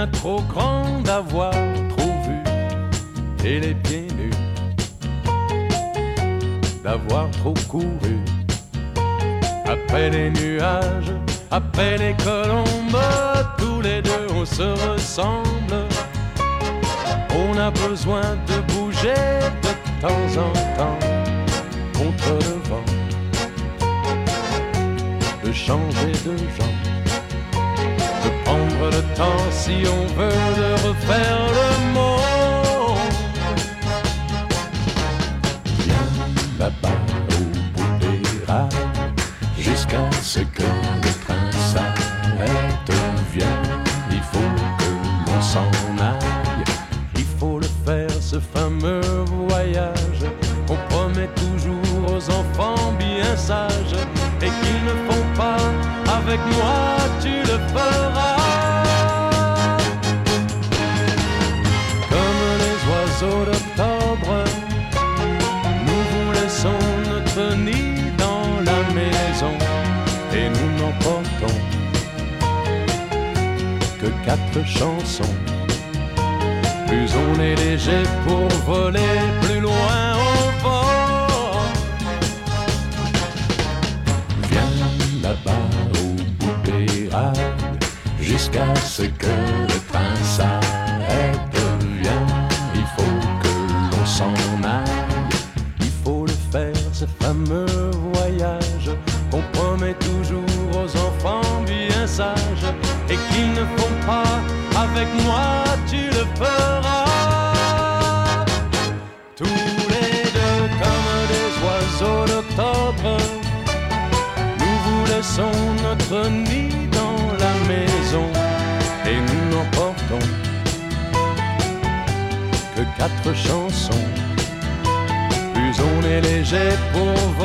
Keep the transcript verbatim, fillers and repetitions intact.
bien trop grand d'avoir trop vu, et les pieds nus, d'avoir trop couru. Après les nuages, après les colombes, tous les deux on se ressemble. On a besoin de bouger de temps en temps contre le vent, de changer de genre, de prendre le temps si on veut de refaire le monde. Viens là-bas au bout des rails, jusqu'à ce que le train s'arrête. Viens, il faut que l'on s'en aille, il faut le faire ce fameux voyage qu'on promet toujours aux enfants bien sages et qu'ils ne font pas. Avec moi tu le feras. Comme les oiseaux d'octobre, nous vous laissons notre nid dans la maison et nous n'emportons que quatre chansons. Plus on est léger pour voler, plus loin on va. Viens là-bas au bout des rails, jusqu'à ce que le train s'arrête. Viens, il faut que l'on s'en aille, il faut le faire ce fameux voyage qu'on promet toujours aux enfants bien sages et qu'ils ne font pas. Avec moi tu le feras. Tous les deux comme des oiseaux d'octobre, nous vous laissons notre nid dans la maison et nous n'emportons que quatre chansons. Plus on est léger pour voler,